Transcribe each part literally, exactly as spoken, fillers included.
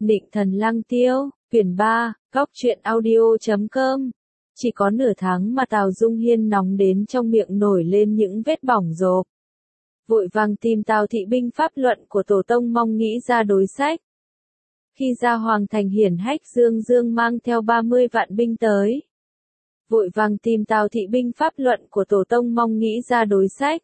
Nịnh Thần Lăng Tiêu, quyển ba, góc truyện audio chấm com. Chỉ có nửa tháng mà Tào Dung Hiên nóng đến trong miệng nổi lên những vết bỏng rộp. Vội vàng tìm Tào Thị binh pháp luận của Tổ Tông mong nghĩ ra đối sách. Khi ra Hoàng Thành hiển hách Dương Dương mang theo ba mươi vạn binh tới. Vội vàng tìm Tào Thị binh pháp luận của Tổ Tông mong nghĩ ra đối sách.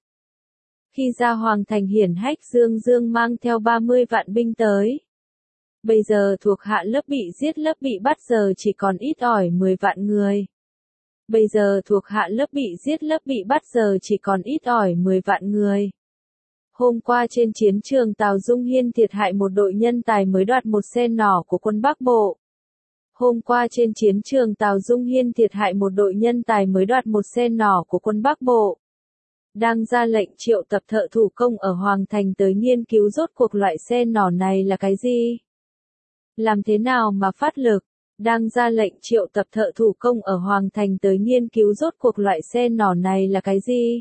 Khi ra Hoàng Thành hiển hách Dương Dương mang theo ba mươi vạn binh tới. Bây giờ thuộc hạ lớp bị giết lớp bị bắt giờ chỉ còn ít ỏi mười vạn người. Bây giờ thuộc hạ lớp bị giết lớp bị bắt giờ chỉ còn ít ỏi mười vạn người. Hôm qua trên chiến trường Tào Dung Hiên thiệt hại một đội nhân tài mới đoạt một xe nỏ của quân Bắc Bộ. Hôm qua trên chiến trường Tào Dung Hiên thiệt hại một đội nhân tài mới đoạt một xe nỏ của quân Bắc Bộ. Đang ra lệnh triệu tập thợ thủ công ở Hoàng Thành tới nghiên cứu rốt cuộc loại xe nỏ này là cái gì? Làm thế nào mà phát lực? Đang ra lệnh triệu tập thợ thủ công ở Hoàng Thành tới nghiên cứu rốt cuộc loại xe nỏ này là cái gì?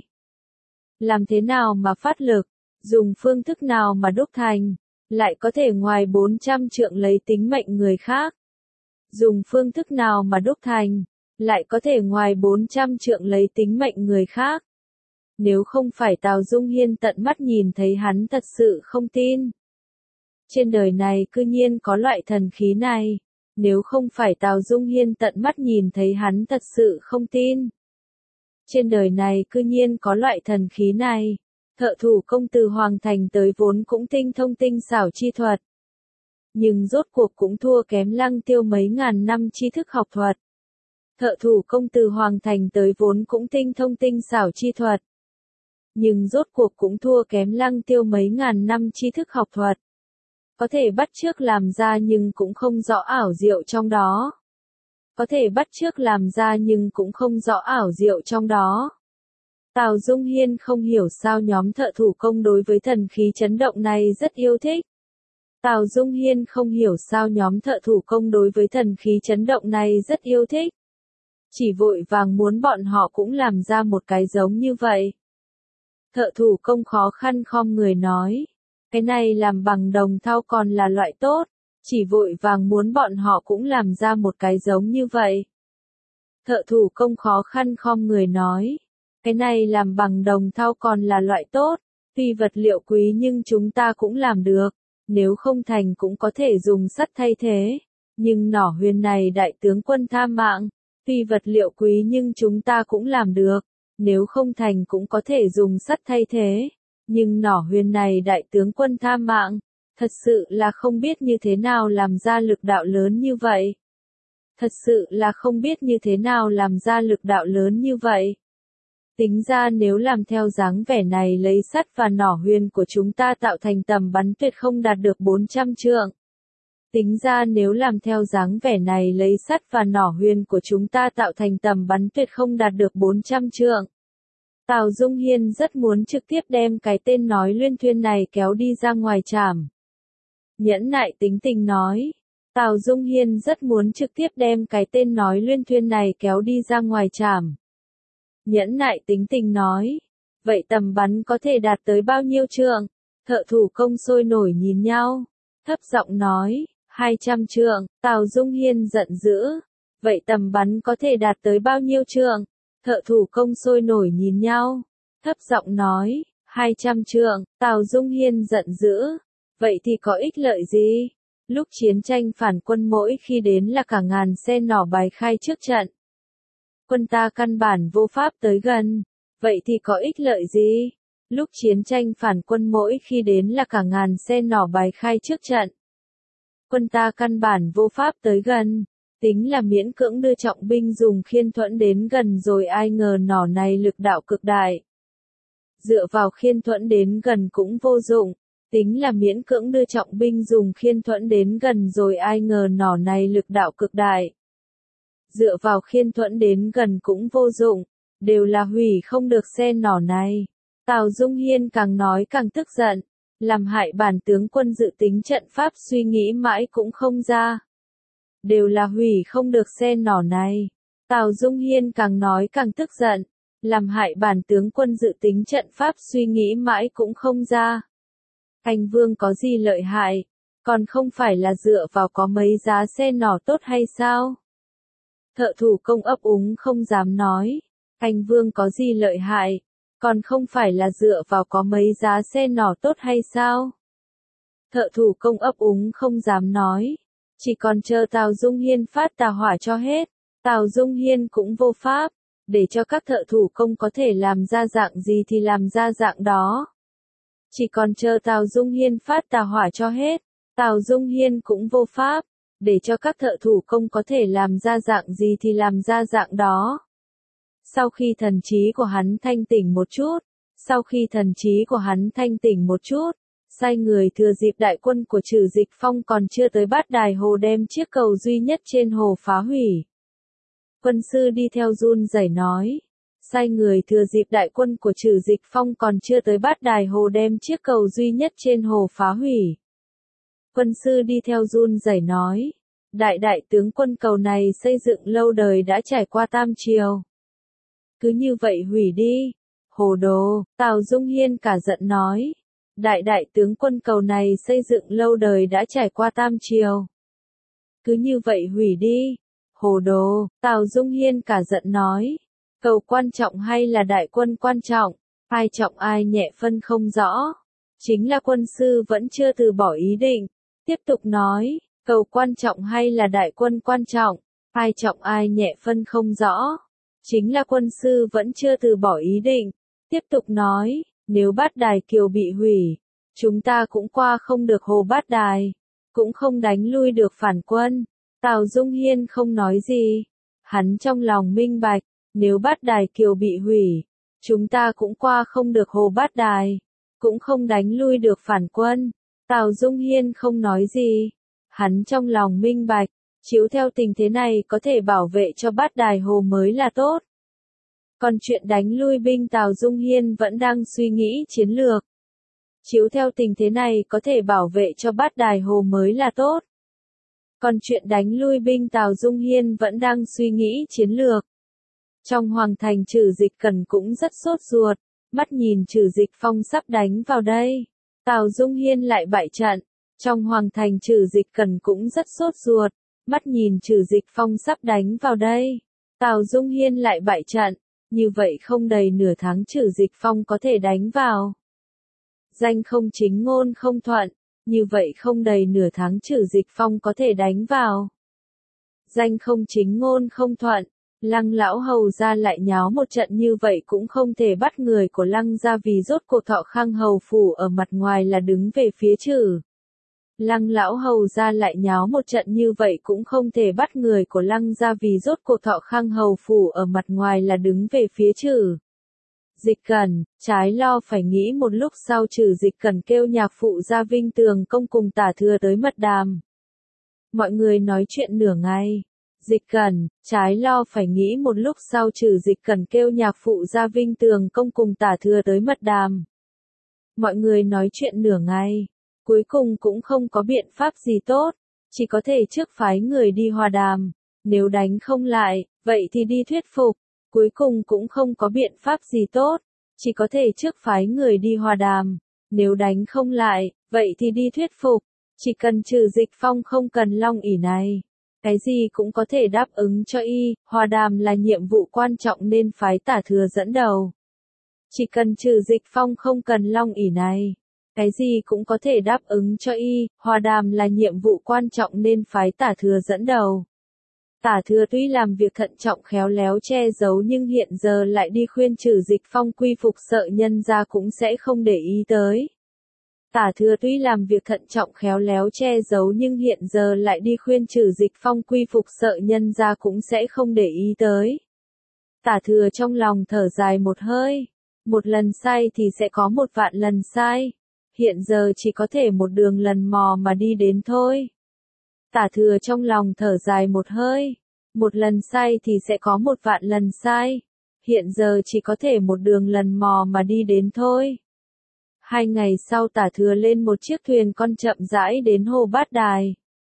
Làm thế nào mà phát lực? Dùng phương thức nào mà đúc thành? Lại có thể ngoài bốn trăm trượng lấy tính mệnh người khác? Dùng phương thức nào mà đúc thành? Lại có thể ngoài bốn trăm trượng lấy tính mệnh người khác? Nếu không phải Tào Dung Hiên tận mắt nhìn thấy hắn thật sự không tin. Trên đời này cư nhiên có loại thần khí này. Nếu không phải Tào Dung Hiên tận mắt nhìn thấy hắn thật sự không tin. Trên đời này cư nhiên có loại thần khí này. Thợ thủ công từ Hoàng Thành tới vốn cũng tinh thông tinh xảo chi thuật. Nhưng rốt cuộc cũng thua kém Lăng Tiêu mấy ngàn năm tri thức học thuật. Thợ thủ công từ Hoàng Thành tới vốn cũng tinh thông tinh xảo chi thuật. Nhưng rốt cuộc cũng thua kém Lăng Tiêu mấy ngàn năm tri thức học thuật. Có thể bắt chước làm ra nhưng cũng không rõ ảo diệu trong đó. Có thể bắt chước làm ra nhưng cũng không rõ ảo diệu trong đó. Tào Dung Hiên không hiểu sao nhóm thợ thủ công đối với thần khí chấn động này rất yêu thích. Tào Dung Hiên không hiểu sao nhóm thợ thủ công đối với thần khí chấn động này rất yêu thích. Chỉ vội vàng muốn bọn họ cũng làm ra một cái giống như vậy. Thợ thủ công khó khăn khom người nói. Cái này làm bằng đồng thau còn là loại tốt. Chỉ vội vàng muốn bọn họ cũng làm ra một cái giống như vậy. Thợ thủ công khó khăn khom người nói. Cái này làm bằng đồng thau còn là loại tốt. Tuy vật liệu quý nhưng chúng ta cũng làm được. Nếu không thành cũng có thể dùng sắt thay thế. Nhưng nỏ huyền này đại tướng quân tha mạng. Tuy vật liệu quý nhưng chúng ta cũng làm được. Nếu không thành cũng có thể dùng sắt thay thế. Nhưng nỏ huyền này đại tướng quân tha mạng. Thật sự là không biết như thế nào làm ra lực đạo lớn như vậy. Thật sự là không biết như thế nào làm ra lực đạo lớn như vậy. Tính ra nếu làm theo dáng vẻ này lấy sắt và nỏ huyền của chúng ta tạo thành tầm bắn tuyệt không đạt được bốn trăm trượng. Tính ra nếu làm theo dáng vẻ này lấy sắt và nỏ huyền của chúng ta tạo thành tầm bắn tuyệt không đạt được bốn trăm trượng. Tào Dung Hiên rất muốn trực tiếp đem cái tên nói luyên thuyên này kéo đi ra ngoài trảm. Nhẫn nại tính tình nói. Tào Dung Hiên rất muốn trực tiếp đem cái tên nói luyên thuyên này kéo đi ra ngoài trảm. Nhẫn nại tính tình nói. Vậy tầm bắn có thể đạt tới bao nhiêu trượng? Thợ thủ công sôi nổi nhìn nhau. Thấp giọng nói. hai trăm trượng. Tào Dung Hiên giận dữ. Vậy tầm bắn có thể đạt tới bao nhiêu trượng? Thợ thủ công sôi nổi nhìn nhau. Thấp giọng nói. hai trăm trượng. Tào Dung Hiên giận dữ. Vậy thì có ích lợi gì? Lúc chiến tranh phản quân mỗi khi đến là cả ngàn xe nỏ bài khai trước trận. Quân ta căn bản vô pháp tới gần. Vậy thì có ích lợi gì? Lúc chiến tranh phản quân mỗi khi đến là cả ngàn xe nỏ bài khai trước trận. Quân ta căn bản vô pháp tới gần. Tính là miễn cưỡng đưa trọng binh dùng khiên thuẫn đến gần rồi ai ngờ nỏ này lực đạo cực đại. Dựa vào khiên thuẫn đến gần cũng vô dụng. Tính là miễn cưỡng đưa trọng binh dùng khiên thuẫn đến gần rồi ai ngờ nỏ này lực đạo cực đại. Dựa vào khiên thuẫn đến gần cũng vô dụng. Đều là hủy không được xe nỏ này. Tào Dung Hiên càng nói càng tức giận. Làm hại bản tướng quân dự tính trận pháp suy nghĩ mãi cũng không ra. Đều là hủy không được xe nỏ này. Tào Dung Hiên càng nói càng tức giận. Làm hại bản tướng quân dự tính trận pháp suy nghĩ mãi cũng không ra. Anh Vương có gì lợi hại? còn không phải là dựa vào có mấy giá xe nỏ tốt hay sao? Thợ thủ công ấp úng không dám nói, anh Vương có gì lợi hại, còn không phải là dựa vào có mấy giá xe nỏ tốt hay sao? Thợ thủ công ấp úng không dám nói, chỉ còn chờ Tào Dung Hiên phát tà hỏa cho hết. Tào Dung Hiên cũng vô pháp, để cho các thợ thủ công có thể làm ra dạng gì thì làm ra dạng đó. Chỉ còn chờ Tào Dung Hiên phát tà hỏa cho hết. Tào Dung Hiên cũng vô pháp, để cho các thợ thủ công có thể làm ra dạng gì thì làm ra dạng đó. Sau khi thần trí của hắn thanh tỉnh một chút, sau khi thần trí của hắn thanh tỉnh một chút, sai người thừa dịp đại quân của Trử Dịch Phong còn chưa tới Bát Đài Hồ đem chiếc cầu duy nhất trên hồ phá hủy. Quân sư đi theo run rẩy nói, sai người thừa dịp đại quân của Trử Dịch Phong còn chưa tới Bát Đài Hồ đem chiếc cầu duy nhất trên hồ phá hủy. Quân sư đi theo run rẩy nói, đại đại tướng quân, cầu này xây dựng lâu đời đã trải qua tam triều. Cứ như vậy hủy đi. Hồ đồ, Tào Dung Hiên cả giận nói, đại đại tướng quân, cầu này xây dựng lâu đời đã trải qua tam triều. Cứ như vậy hủy đi. Hồ đồ, Tào Dung Hiên cả giận nói, cầu quan trọng hay là đại quân quan trọng, ai trọng ai nhẹ phân không rõ. Chính là quân sư vẫn chưa từ bỏ ý định, tiếp tục nói, cầu quan trọng hay là đại quân quan trọng, ai trọng ai nhẹ phân không rõ. Chính là quân sư vẫn chưa từ bỏ ý định, tiếp tục nói, nếu Bát Đài Kiều bị hủy, chúng ta cũng qua không được hồ Bát Đài, cũng không đánh lui được phản quân. Tào Dung Hiên không nói gì, hắn trong lòng minh bạch, nếu Bát Đài Kiều bị hủy, chúng ta cũng qua không được hồ Bát Đài, cũng không đánh lui được phản quân. Tào Dung Hiên không nói gì, hắn trong lòng minh bạch, chiếu theo tình thế này có thể bảo vệ cho Bát Đài Hồ mới là tốt. Còn chuyện đánh lui binh Tào Dung Hiên vẫn đang suy nghĩ chiến lược. Chiếu theo tình thế này có thể bảo vệ cho Bát Đài Hồ mới là tốt. Còn chuyện đánh lui binh Tào Dung Hiên vẫn đang suy nghĩ chiến lược. Trong hoàng thành Trử Dịch Cẩn cũng rất sốt ruột, mắt nhìn Trử Dịch Phong sắp đánh vào đây. Tào Dung Hiên lại bại trận. Trong hoàng thành Trử Dịch Cẩn cũng rất sốt ruột, mắt nhìn Trử Dịch Phong sắp đánh vào đây. Tào Dung Hiên lại bại trận, như vậy không đầy nửa tháng Trử Dịch Phong có thể đánh vào. Danh không chính ngôn không thuận, như vậy không đầy nửa tháng Trử Dịch Phong có thể đánh vào. Danh không chính ngôn không thuận, Lăng lão hầu gia lại nháo một trận như vậy cũng không thể bắt người của Lăng gia, vì rốt cuộc Thọ Khang hầu phủ ở mặt ngoài là đứng về phía Trử. Lăng lão hầu gia lại nháo một trận như vậy cũng không thể bắt người của Lăng gia, vì rốt cuộc Thọ Khang hầu phủ ở mặt ngoài là đứng về phía Trử. Dịch Cẩn, trái lo phải nghĩ một lúc sau Trử Dịch Cẩn kêu nhạc phụ Gia Vinh Tường công cùng Tả Thừa tới mật đàm. Mọi người nói chuyện nửa ngày. Dịch Cẩn, trái lo phải nghĩ một lúc sau Trử Dịch Cẩn kêu nhạc phụ Gia Vinh Tường công cùng Tả Thừa tới mật đàm. Mọi người nói chuyện nửa ngày. Cuối cùng cũng không có biện pháp gì tốt, chỉ có thể trước phái người đi hòa đàm, nếu đánh không lại, vậy thì đi thuyết phục, cuối cùng cũng không có biện pháp gì tốt, chỉ có thể trước phái người đi hòa đàm, nếu đánh không lại, vậy thì đi thuyết phục, chỉ cần Trử Dịch Phong không cần long ỷ này, cái gì cũng có thể đáp ứng cho y, hòa đàm là nhiệm vụ quan trọng nên phái Tả Thừa dẫn đầu. Chỉ cần Trử Dịch Phong không cần long ỷ này, cái gì cũng có thể đáp ứng cho y, hòa đàm là nhiệm vụ quan trọng nên phái Tả Thừa dẫn đầu. Tả Thừa tuy làm việc thận trọng khéo léo che giấu nhưng hiện giờ lại đi khuyên Trử Dịch Phong quy phục, sợ nhân gia cũng sẽ không để ý tới. Tả Thừa tuy làm việc thận trọng khéo léo che giấu nhưng hiện giờ lại đi khuyên Trử Dịch Phong quy phục, sợ nhân gia cũng sẽ không để ý tới. Tả Thừa trong lòng thở dài một hơi, một lần sai thì sẽ có một vạn lần sai. Hiện giờ chỉ có thể một đường lần mò mà đi đến thôi. Tả Thừa trong lòng thở dài một hơi. Một lần sai thì sẽ có một vạn lần sai. Hiện giờ chỉ có thể một đường lần mò mà đi đến thôi. Hai ngày sau Tả Thừa lên một chiếc thuyền con chậm rãi đến hồ Bát Đài.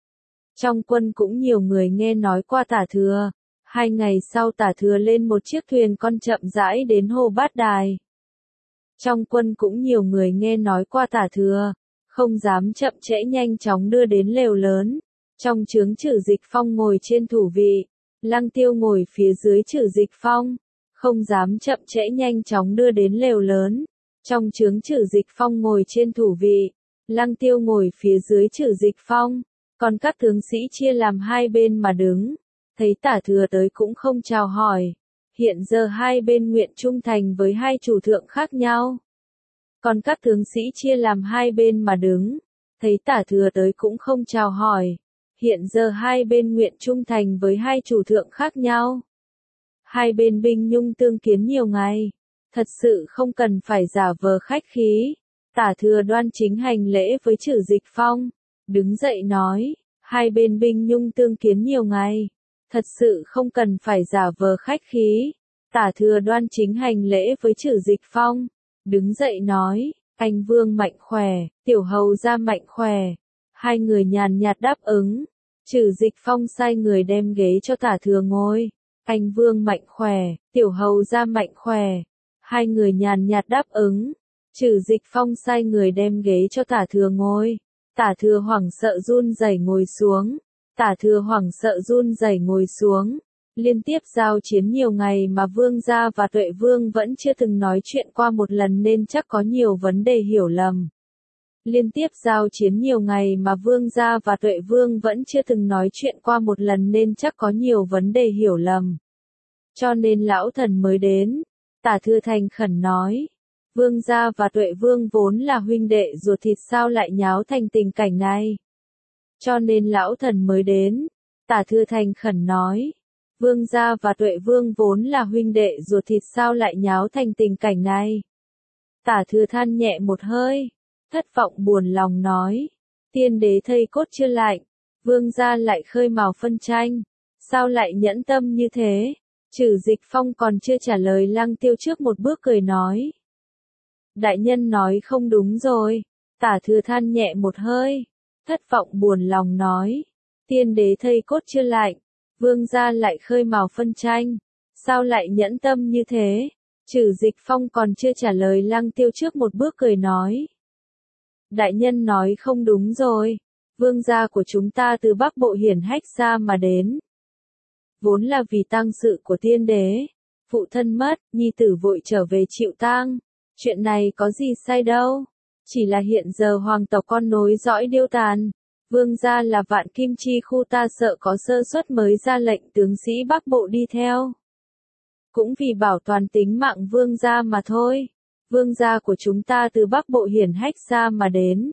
Trong quân cũng nhiều người nghe nói qua Tả Thừa. Hai ngày sau Tả Thừa lên một chiếc thuyền con chậm rãi đến hồ Bát Đài. Trong quân cũng nhiều người nghe nói qua Tả Thừa. không dám chậm trễ nhanh chóng đưa đến lều lớn. Trong trướng Trử Dịch Phong ngồi trên thủ vị, Lăng Tiêu ngồi phía dưới Trử Dịch Phong, không dám chậm trễ nhanh chóng đưa đến lều lớn. Trong trướng Trử Dịch Phong ngồi trên thủ vị, Lăng Tiêu ngồi phía dưới Trử Dịch Phong, còn các tướng sĩ chia làm hai bên mà đứng. Thấy Tả Thừa tới cũng không chào hỏi. Hiện giờ hai bên nguyện trung thành với hai chủ thượng khác nhau. Còn các tướng sĩ chia làm hai bên mà đứng. Thấy Tả Thừa tới cũng không chào hỏi. Hiện giờ hai bên nguyện trung thành với hai chủ thượng khác nhau. Hai bên binh nhung tương kiến nhiều ngày. Thật sự không cần phải giả vờ khách khí. Tả Thừa đoan chính hành lễ với Trử Dịch Phong. Đứng dậy nói, hai bên binh nhung tương kiến nhiều ngày. Thật sự không cần phải giả vờ khách khí. Tả Thừa đoan chính hành lễ với Trử Dịch Phong. Đứng dậy nói, anh Vương mạnh khỏe, tiểu hầu gia mạnh khỏe. Hai người nhàn nhạt đáp ứng. Trử Dịch Phong sai người đem ghế cho Tả Thừa ngồi. Anh Vương mạnh khỏe, tiểu hầu gia mạnh khỏe. Hai người nhàn nhạt đáp ứng. Trử Dịch Phong sai người đem ghế cho Tả Thừa ngồi. Tả Thừa hoảng sợ run rẩy ngồi xuống. Tả Thừa hoảng sợ run rẩy ngồi xuống. Liên tiếp giao chiến nhiều ngày mà Vương gia và Tuệ Vương vẫn chưa từng nói chuyện qua một lần nên chắc có nhiều vấn đề hiểu lầm. Liên tiếp giao chiến nhiều ngày mà Vương gia và Tuệ Vương vẫn chưa từng nói chuyện qua một lần nên chắc có nhiều vấn đề hiểu lầm. Cho nên lão thần mới đến. Tả Thừa thành khẩn nói. Vương gia và Tuệ Vương vốn là huynh đệ ruột thịt sao lại nháo thành tình cảnh này. Cho nên lão thần mới đến. Tả Thừa thành khẩn nói. Vương gia và Tuệ Vương vốn là huynh đệ ruột thịt sao lại nháo thành tình cảnh này. Tả Thừa than nhẹ một hơi. Thất vọng buồn lòng nói. Tiên đế thây cốt chưa lạnh. Vương gia lại khơi mào phân tranh. Sao lại nhẫn tâm như thế? Trử Dịch Phong còn chưa trả lời Lăng Tiêu trước một bước cười nói. Đại nhân nói không đúng rồi. Tả Thừa than nhẹ một hơi. Thất vọng buồn lòng nói. Tiên đế thây cốt chưa lạnh. Vương gia lại khơi mào phân tranh. Sao lại nhẫn tâm như thế? Trử Dịch Phong còn chưa trả lời Lăng Tiêu trước một bước cười nói. Đại nhân nói không đúng rồi. Vương gia của chúng ta từ Bắc Bộ hiển hách ra mà đến. Vốn là vì tang sự của tiên đế. Phụ thân mất, nhi tử vội trở về chịu tang. Chuyện này có gì sai đâu. Chỉ là hiện giờ hoàng tộc con nối dõi điêu tàn. Vương gia là Vạn Kim Chi khu ta sợ có sơ suất mới ra lệnh tướng sĩ Bắc Bộ đi theo. Cũng vì bảo toàn tính mạng vương gia mà thôi. Vương gia của chúng ta từ Bắc Bộ hiển hách ra mà đến.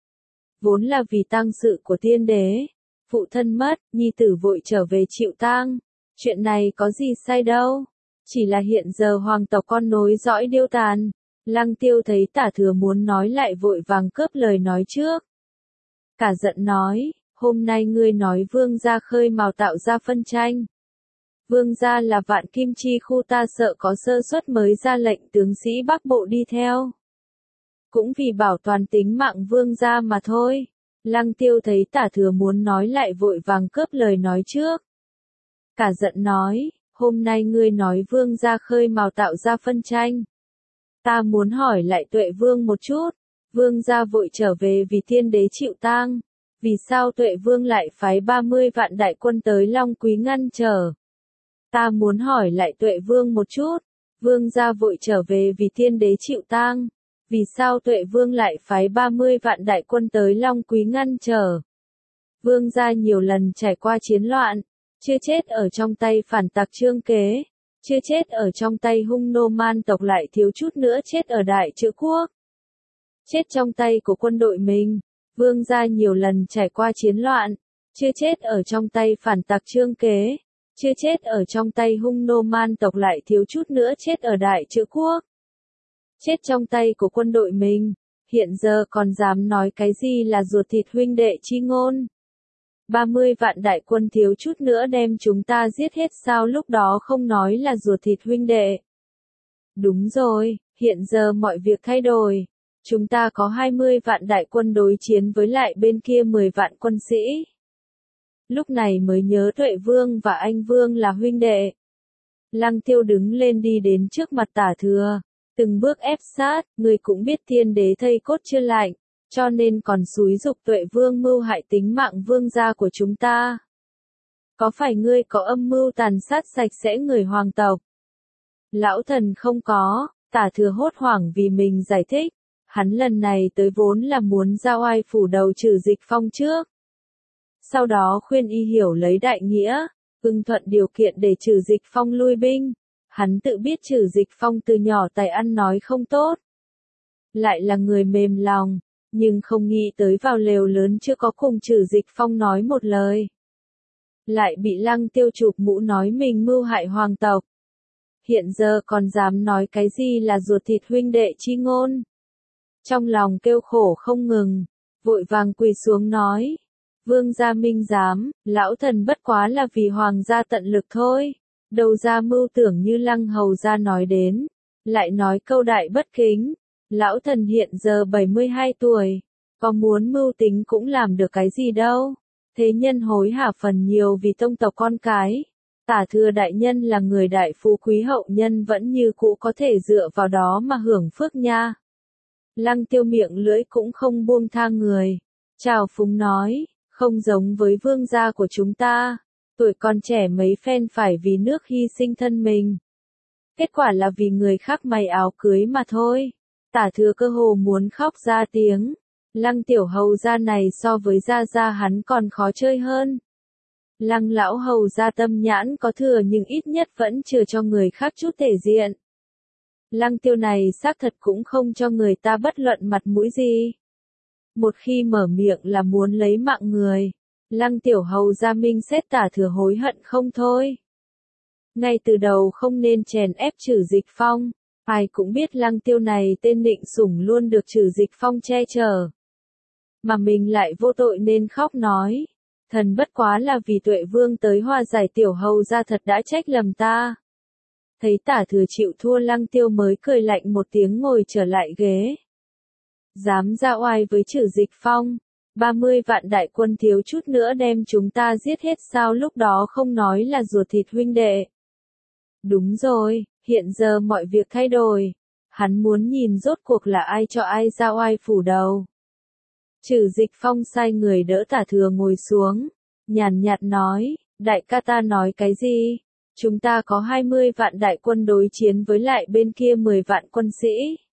Vốn là vì tang sự của tiên đế. Phụ thân mất, nhi tử vội trở về chịu tang. Chuyện này có gì sai đâu. Chỉ là hiện giờ hoàng tộc con nối dõi điêu tàn. Lăng Tiêu thấy Tả Thừa muốn nói lại vội vàng cướp lời nói trước. Cả giận nói, hôm nay ngươi nói vương gia khơi mào tạo ra phân tranh. Vương gia là Vạn Kim Chi khu ta sợ có sơ suất mới ra lệnh tướng sĩ Bắc Bộ đi theo. Cũng vì bảo toàn tính mạng vương gia mà thôi. Lăng Tiêu thấy Tả Thừa muốn nói lại vội vàng cướp lời nói trước. Cả giận nói, hôm nay ngươi nói vương gia khơi mào tạo ra phân tranh. Ta muốn hỏi lại Tuệ Vương một chút. Vương gia vội trở về vì tiên đế chịu tang. Vì sao Tuệ Vương lại phái ba mươi vạn đại quân tới Long Quý ngăn trở? Ta muốn hỏi lại Tuệ Vương một chút. Vương gia vội trở về vì tiên đế chịu tang. Vì sao Tuệ Vương lại phái ba mươi vạn đại quân tới Long Quý ngăn trở? Vương gia nhiều lần trải qua chiến loạn. Chưa chết ở trong tay phản tặc Trương Kế. Chưa chết ở trong tay hung nô man tộc lại thiếu chút nữa chết ở Đại Trữ Quốc. Chết trong tay của quân đội mình. Vương gia nhiều lần trải qua chiến loạn. Chưa chết ở trong tay phản tặc Trương Kế. Chưa chết ở trong tay hung nô man tộc lại thiếu chút nữa chết ở Đại Trữ Quốc. Chết trong tay của quân đội mình. Hiện giờ còn dám nói cái gì là ruột thịt huynh đệ chi ngôn. ba mươi vạn đại quân thiếu chút nữa đem chúng ta giết hết sao lúc đó không nói là ruột thịt huynh đệ. Đúng rồi, hiện giờ mọi việc thay đổi. Chúng ta có hai mươi vạn đại quân đối chiến với lại bên kia mười vạn quân sĩ. Lúc này mới nhớ Tuệ Vương và Anh Vương là huynh đệ. Lăng Tiêu đứng lên đi đến trước mặt Tả Thừa. Từng bước ép sát, người cũng biết tiên đế thây cốt chưa lạnh. cho nên còn xúi giục Tuệ Vương mưu hại tính mạng vương gia của chúng ta. Có phải ngươi có âm mưu tàn sát sạch sẽ người hoàng tộc? Lão thần không có, Tả Thừa hốt hoảng vì mình giải thích. Hắn lần này tới vốn là muốn giao oai phủ đầu trừ Dịch Phong trước. Sau đó khuyên y hiểu lấy đại nghĩa, ưng thuận điều kiện để trừ Dịch Phong lui binh. Hắn tự biết trừ Dịch Phong từ nhỏ tài ăn nói không tốt. Lại là người mềm lòng, nhưng không nghĩ tới vào lều lớn chưa có cùng trừ Dịch Phong nói một lời. Lại bị Lăng Tiêu chụp mũ nói mình mưu hại hoàng tộc. Hiện giờ còn dám nói cái gì là ruột thịt huynh đệ chi ngôn. Trong lòng kêu khổ không ngừng, vội vàng quỳ xuống nói. Vương gia minh giám, lão thần bất quá là vì hoàng gia tận lực thôi. Đầu ra mưu tưởng như Lăng hầu gia nói đến. Lại nói câu đại bất kính. Lão thần hiện giờ bảy mươi hai tuổi. Có muốn mưu tính cũng làm được cái gì đâu. Thế nhân hối hả phần nhiều vì tông tộc con cái. Tả Thừa đại nhân là người đại phú quý hậu nhân vẫn như cũ có thể dựa vào đó mà hưởng phước nha. Lăng Tiêu miệng lưỡi cũng không buông tha người. Trào phúng nói, không giống với vương gia của chúng ta. Tuổi còn trẻ mấy phen phải vì nước hy sinh thân mình. Kết quả là vì người khác may áo cưới mà thôi. Tả Thừa cơ hồ muốn khóc ra tiếng. Lăng tiểu hầu gia này so với gia gia hắn còn khó chơi hơn. Lăng lão hầu gia tâm nhãn có thừa nhưng ít nhất vẫn chưa cho người khác chút thể diện. Lăng tiêu này xác thật cũng không cho người ta bất luận mặt mũi gì. Một khi mở miệng là muốn lấy mạng người. Lăng tiểu hầu gia minh xét Tả Thừa hối hận không thôi. Ngay từ đầu không nên chèn ép trừ Dịch Phong. Ai cũng biết Lăng tiêu này tên nịnh sủng luôn được trừ Dịch Phong che chở. Mà mình lại vô tội nên khóc nói. Thần bất quá là vì Tuệ Vương tới hòa giải tiểu hầu gia thật đã trách lầm ta. Thấy Tả Thừa chịu thua Lăng tiêu mới cười lạnh một tiếng ngồi trở lại ghế. Dám ra oai với trừ Dịch Phong. ba mươi vạn đại quân thiếu chút nữa đem chúng ta giết hết sao lúc đó không nói là ruột thịt huynh đệ. Đúng rồi, hiện giờ mọi việc thay đổi. Hắn muốn nhìn rốt cuộc là ai cho ai ra oai phủ đầu. Trừ Dịch Phong sai người đỡ Tả Thừa ngồi xuống, nhàn nhạt nói, đại ca ta nói cái gì? Chúng ta có hai mươi vạn đại quân đối chiến với lại bên kia mười vạn quân sĩ.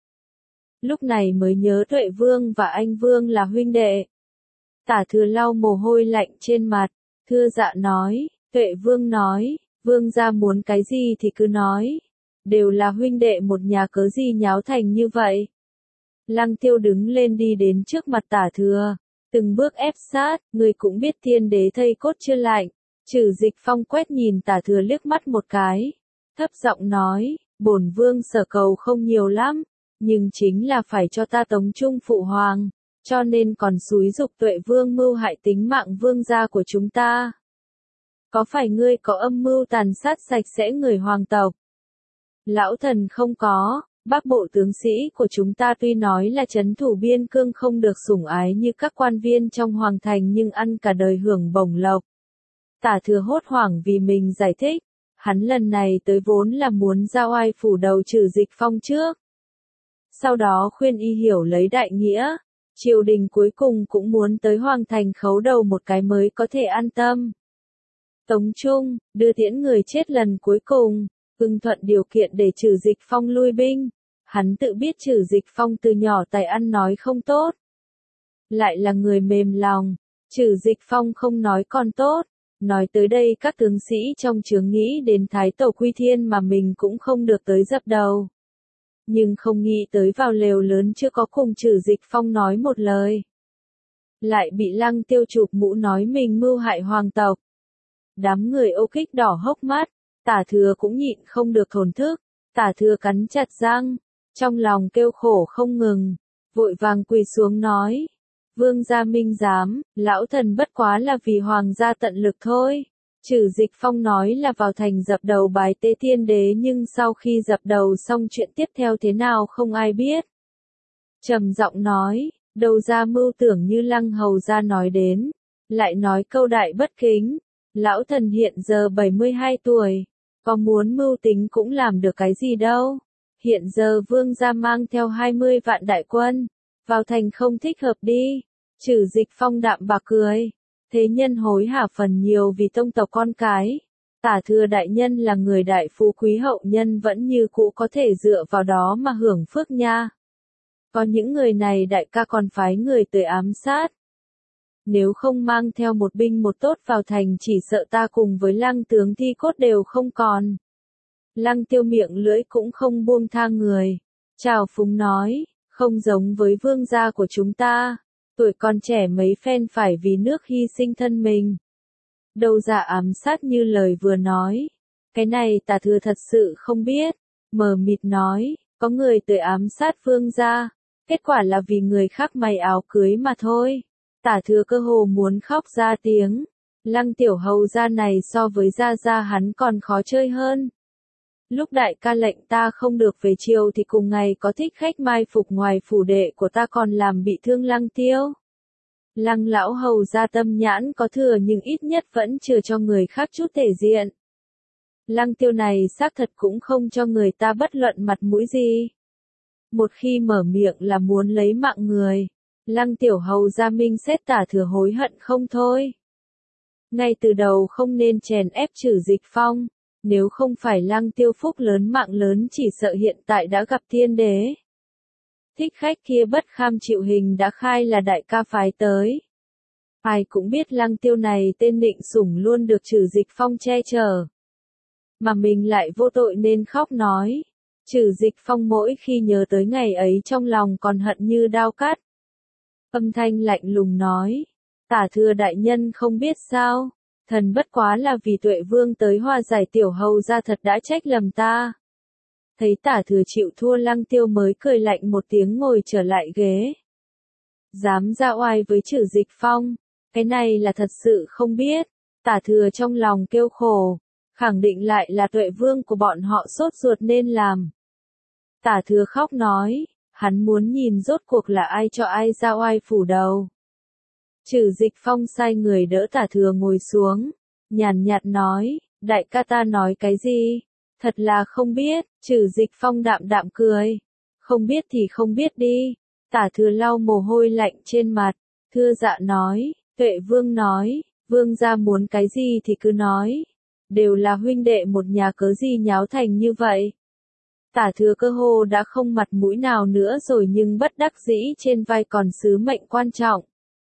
Lúc này mới nhớ Tuệ Vương và Anh Vương là huynh đệ. Tả Thừa lau mồ hôi lạnh trên mặt, thưa dạ nói, Tuệ Vương nói, Vương gia muốn cái gì thì cứ nói. Đều là huynh đệ một nhà cớ gì nháo thành như vậy. Lăng Tiêu đứng lên đi đến trước mặt Tả Thừa, từng bước ép sát, người cũng biết thiên đế thây cốt chưa lạnh. Trừ Dịch Phong quét nhìn Tả Thừa liếc mắt một cái, thấp giọng nói, bổn vương sở cầu không nhiều lắm, nhưng chính là phải cho ta tống trung phụ hoàng, cho nên còn xúi giục Tuệ Vương mưu hại tính mạng vương gia của chúng ta. Có phải ngươi có âm mưu tàn sát sạch sẽ người hoàng tộc? Lão thần không có. Bác bộ tướng sĩ của chúng ta tuy nói là trấn thủ biên cương không được sủng ái như các quan viên trong hoàng thành nhưng ăn cả đời hưởng bổng lộc. Tả Thừa hốt hoảng vì mình giải thích, hắn lần này tới vốn là muốn giao oai phủ đầu trừ Dịch Phong trước. Sau đó khuyên y hiểu lấy đại nghĩa, triều đình cuối cùng cũng muốn tới hoàng thành khấu đầu một cái mới có thể an tâm. Tống Trung, đưa tiễn người chết lần cuối cùng, ưng thuận điều kiện để trừ Dịch Phong lui binh. Hắn tự biết trừ Dịch Phong từ nhỏ tài ăn nói không tốt. Lại là người mềm lòng, trừ Dịch Phong không nói còn tốt. Nói tới đây các tướng sĩ trong chướng nghĩ đến Thái Tổ Quy Thiên mà mình cũng không được tới dập đầu. Nhưng không nghĩ tới vào lều lớn chưa có cùng trừ Dịch Phong nói một lời. Lại bị Lăng Tiêu chụp mũ nói mình mưu hại hoàng tộc. Đám người ô kích đỏ hốc mắt, Tả Thừa cũng nhịn không được thổn thức. Tả Thừa cắn chặt răng, trong lòng kêu khổ không ngừng, vội vàng quỳ xuống nói. Vương gia minh giám, lão thần bất quá là vì hoàng gia tận lực thôi. Trừ Dịch Phong nói là vào thành dập đầu bài tế thiên đế nhưng sau khi dập đầu xong chuyện tiếp theo thế nào không ai biết. Trầm giọng nói, đầu ra mưu tưởng như Lăng hầu gia nói đến, lại nói câu đại bất kính. Lão thần hiện giờ bảy mươi hai tuổi, có muốn mưu tính cũng làm được cái gì đâu. Hiện giờ vương gia mang theo hai mươi vạn đại quân, Vào thành không thích hợp đi. Trừ Dịch Phong đạm bạc cười. Thế nhân hối hả phần nhiều vì tông tộc con cái. Tả thừa đại nhân là người đại phú quý hậu nhân vẫn như cũ có thể dựa vào đó mà hưởng phước nha. Có những người này đại ca còn phái người tới ám sát. Nếu không mang theo một binh một tốt vào thành chỉ sợ ta cùng với Lăng tướng thi cốt đều không còn. Lăng Tiêu miệng lưỡi cũng không buông tha người. Trào phúng nói, không giống với vương gia của chúng ta. Tuổi còn trẻ mấy phen phải vì nước hy sinh thân mình. Đâu dạ ám sát như lời vừa nói. Cái này Tả thừa thật sự không biết. Mờ mịt nói, có người tới ám sát vương gia. Kết quả là vì người khác may áo cưới mà thôi. Tả thừa cơ hồ muốn khóc ra tiếng. Lăng tiểu hầu gia này so với gia gia hắn còn khó chơi hơn. Lúc đại ca lệnh ta không được về chiều thì cùng ngày có thích khách mai phục ngoài phủ đệ của ta còn làm bị thương Lăng Tiêu. Lăng lão hầu gia tâm nhãn có thừa nhưng ít nhất vẫn chưa cho người khác chút thể diện. Lăng Tiêu này xác thật cũng không cho người ta bất luận mặt mũi gì. Một khi mở miệng là muốn lấy mạng người. Lăng tiểu hầu gia minh xét Tả thừa hối hận không thôi. Ngay từ đầu không nên chèn ép Trừ Dịch Phong. Nếu không phải Lăng Tiêu phúc lớn mạng lớn chỉ sợ hiện tại đã gặp thiên đế. Thích khách kia bất kham chịu hình đã khai là đại ca phái tới. Ai cũng biết Lăng Tiêu này tên nịnh sủng luôn được Trừ Dịch Phong che chở. Mà mình lại vô tội nên khóc nói. Trừ Dịch Phong mỗi khi nhớ tới ngày ấy trong lòng còn hận như đao cắt. Âm thanh lạnh lùng nói. Tả thừa đại nhân không biết sao. Thần bất quá là vì Tuệ Vương tới hòa giải tiểu hầu ra thật đã trách lầm ta. Thấy Tả thừa chịu thua Lăng Tiêu mới cười lạnh một tiếng ngồi trở lại ghế. Dám ra oai với Trừ Dịch Phong. Cái này là thật sự không biết. Tả thừa trong lòng kêu khổ. Khẳng định lại là Tuệ Vương của bọn họ sốt ruột nên làm. Tả thừa khóc nói. Hắn muốn nhìn rốt cuộc là ai cho ai ra oai phủ đầu. Trừ Dịch Phong sai người đỡ Tả thừa ngồi xuống. Nhàn nhạt nói. Đại ca ta nói cái gì? Thật là không biết. Trừ Dịch Phong đạm đạm cười. Không biết thì không biết đi. Tả thừa lau mồ hôi lạnh trên mặt. Thưa dạ nói. Tuệ Vương nói. Vương gia muốn cái gì thì cứ nói. Đều là huynh đệ một nhà cớ gì nháo thành như vậy. Tả thừa cơ hồ đã không mặt mũi nào nữa rồi nhưng bất đắc dĩ trên vai còn sứ mệnh quan trọng.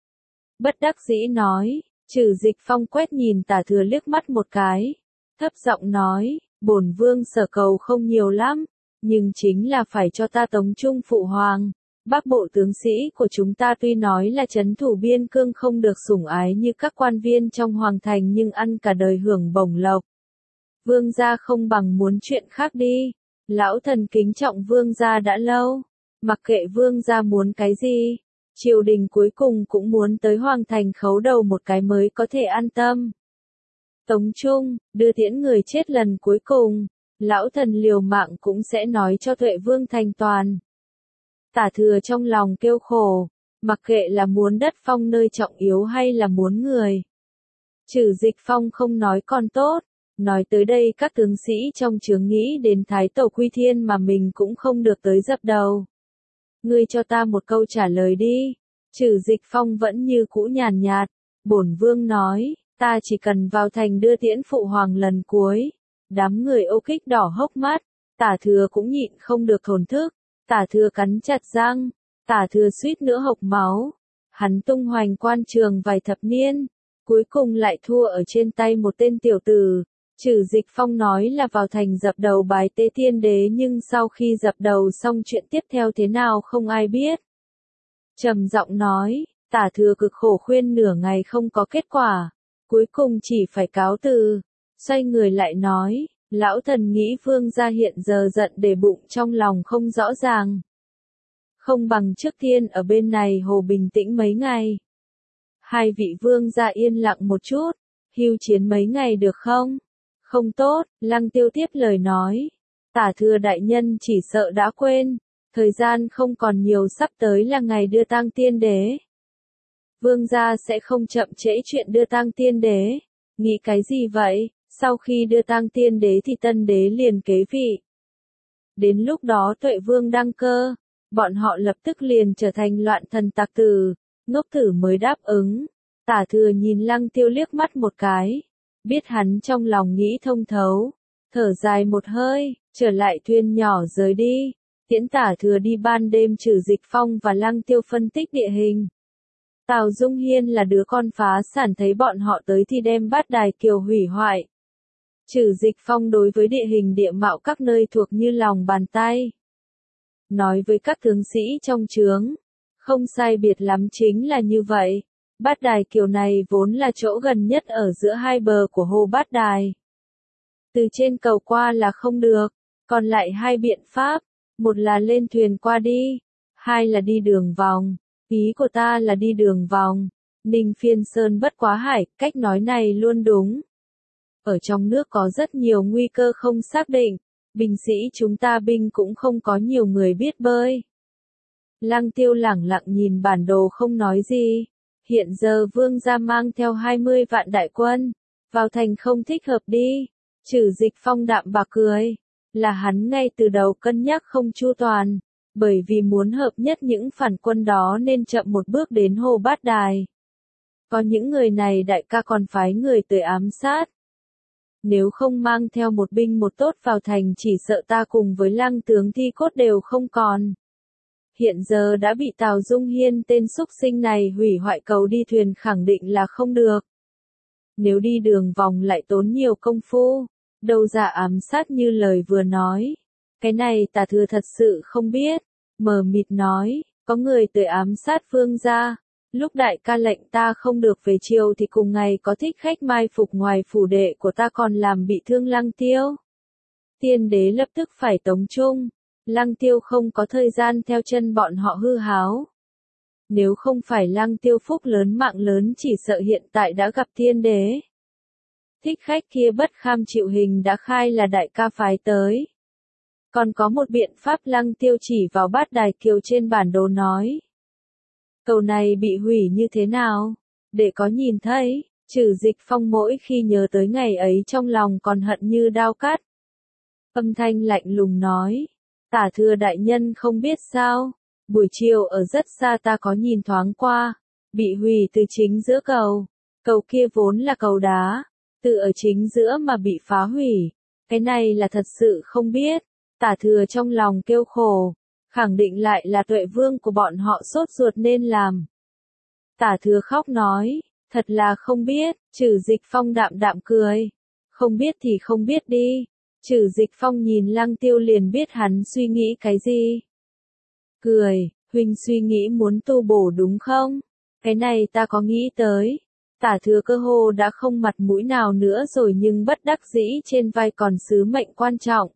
Bất đắc dĩ nói. Trừ Dịch Phong quét nhìn Tả thừa liếc mắt một cái. Thấp giọng nói. Bổn vương sở cầu không nhiều lắm. Nhưng chính là phải cho ta tống trung phụ hoàng. Bác bộ tướng sĩ của chúng ta tuy nói là trấn thủ biên cương không được sủng ái như các quan viên trong hoàng thành nhưng ăn cả đời hưởng bổng lộc. Vương gia không bằng muốn chuyện khác đi. Lão thần kính trọng vương gia đã lâu. Mặc kệ vương gia muốn cái gì. Triều đình cuối cùng cũng muốn tới hoàng thành khấu đầu một cái mới có thể an tâm. Tống trung, đưa tiễn người chết lần cuối cùng. Lão thần liều mạng cũng sẽ nói cho Tuệ Vương thành toàn. Tả thừa trong lòng kêu khổ. Mặc kệ là muốn đất phong nơi trọng yếu hay là muốn người. Trừ Dịch Phong không nói còn tốt. Nói tới đây các tướng sĩ trong chướng nghĩ đến Thái Tổ Quy Thiên mà mình cũng không được tới dập đầu. Ngươi cho ta một câu trả lời đi. Trừ Dịch Phong vẫn như cũ nhàn nhạt. Bổn vương nói, ta chỉ cần vào thành đưa tiễn phụ hoàng lần cuối. Đám người ô kích đỏ hốc mắt. Tả thừa cũng nhịn không được thổn thức. Tả thừa cắn chặt răng. Tả thừa suýt nữa hộc máu. Hắn tung hoành quan trường vài thập niên. Cuối cùng lại thua ở trên tay một tên tiểu tử. Trừ Dịch Phong nói là vào thành dập đầu bài tế thiên đế nhưng sau khi dập đầu xong chuyện tiếp theo thế nào không ai biết. Trầm giọng nói, Tả thừa cực khổ khuyên nửa ngày không có kết quả. Cuối cùng chỉ phải cáo từ. Xoay người lại nói, lão thần nghĩ vương gia hiện giờ giận để bụng trong lòng không rõ ràng. Không bằng trước tiên ở bên này hồ bình tĩnh mấy ngày. Hai vị vương gia yên lặng một chút, hưu chiến mấy ngày được không? Không tốt, Lăng Tiêu tiếp lời nói. Tả thừa đại nhân chỉ sợ đã quên. Thời gian không còn nhiều sắp tới là ngày đưa tang tiên đế. Vương gia sẽ không chậm trễ chuyện đưa tang tiên đế. Nghĩ cái gì vậy? Sau khi đưa tang tiên đế thì tân đế liền kế vị. Đến lúc đó Tuệ Vương đăng cơ. bọn họ lập tức liền trở thành loạn thần tặc tử, ngốc tử mới đáp ứng. Tả Thừa nhìn Lăng Tiêu liếc mắt một cái, biết hắn trong lòng nghĩ thông thấu, thở dài một hơi, trở lại thuyền nhỏ rời đi, tiễn Tả Thừa đi ban đêm trừ Dịch Phong và Lăng Tiêu phân tích địa hình. Tào Dung Hiên là đứa con phá sản thấy bọn họ tới thì đem Bát Đài Kiều hủy hoại. Trừ Dịch Phong đối với địa hình địa mạo các nơi thuộc như lòng bàn tay. Nói với các tướng sĩ trong trướng, không sai biệt lắm chính là như vậy. Bát Đài Kiều này vốn là chỗ gần nhất ở giữa hai bờ của hồ Bát Đài. Từ trên cầu qua là không được, còn lại hai biện pháp, một là lên thuyền qua đi, hai là đi đường vòng. Ý của ta là đi đường vòng, Ninh Phiên Sơn bất quá hải, cách nói này luôn đúng. Ở trong nước có rất nhiều nguy cơ không xác định, binh sĩ chúng ta binh cũng không có nhiều người biết bơi. Lăng Tiêu lẳng lặng nhìn bản đồ không nói gì. Hiện giờ vương gia mang theo hai mươi vạn đại quân, vào thành không thích hợp đi. Trừ Dịch Phong đạm bạc cười, là hắn ngay từ đầu cân nhắc không chu toàn, bởi vì muốn hợp nhất những phản quân đó nên chậm một bước đến hồ Bát Đài. Có những người này đại ca còn phái người tới ám sát. Nếu không mang theo một binh một tốt vào thành chỉ sợ ta cùng với Lăng tướng thi cốt đều không còn. Hiện giờ đã bị Tào Dung Hiên tên xúc sinh này hủy hoại cầu đi thuyền khẳng định là không được. Nếu đi đường vòng lại tốn nhiều công phu, đâu ra ám sát như lời vừa nói. Cái này Tả Thừa thật sự không biết, mờ mịt nói, có người tới ám sát vương gia. Lúc đại ca lệnh ta không được về chiều thì cùng ngày có thích khách mai phục ngoài phủ đệ của ta còn làm bị thương Lăng Tiêu. Tiên đế lập tức phải tống chung. Lăng Tiêu không có thời gian theo chân bọn họ hư háo. Nếu không phải Lăng Tiêu phúc lớn mạng lớn chỉ sợ hiện tại đã gặp tiên đế. Thích khách kia bất kham chịu hình đã khai là đại ca phái tới. Còn có một biện pháp Lăng Tiêu chỉ vào Bát Đài Kiều trên bản đồ nói. Cầu này bị hủy như thế nào? Để có nhìn thấy, Trừ Dịch Phong mỗi khi nhớ tới ngày ấy trong lòng còn hận như đao cắt. Âm thanh lạnh lùng nói. Tả Thừa đại nhân không biết sao, buổi chiều ở rất xa ta có nhìn thoáng qua, bị hủy từ chính giữa cầu, cầu kia vốn là cầu đá, từ ở chính giữa mà bị phá hủy, cái này là thật sự không biết. Tả Thừa trong lòng kêu khổ, khẳng định lại là Tuệ Vương của bọn họ sốt ruột nên làm. Tả Thừa khóc nói, thật là không biết. Trừ Dịch Phong đạm đạm cười, không biết thì không biết đi. Trừ Dịch Phong nhìn Lăng Tiêu liền biết hắn suy nghĩ cái gì. Cười, huynh suy nghĩ muốn tu bổ đúng không? Cái này ta có nghĩ tới. Tả Thừa cơ hồ đã không mặt mũi nào nữa rồi nhưng bất đắc dĩ trên vai còn sứ mệnh quan trọng.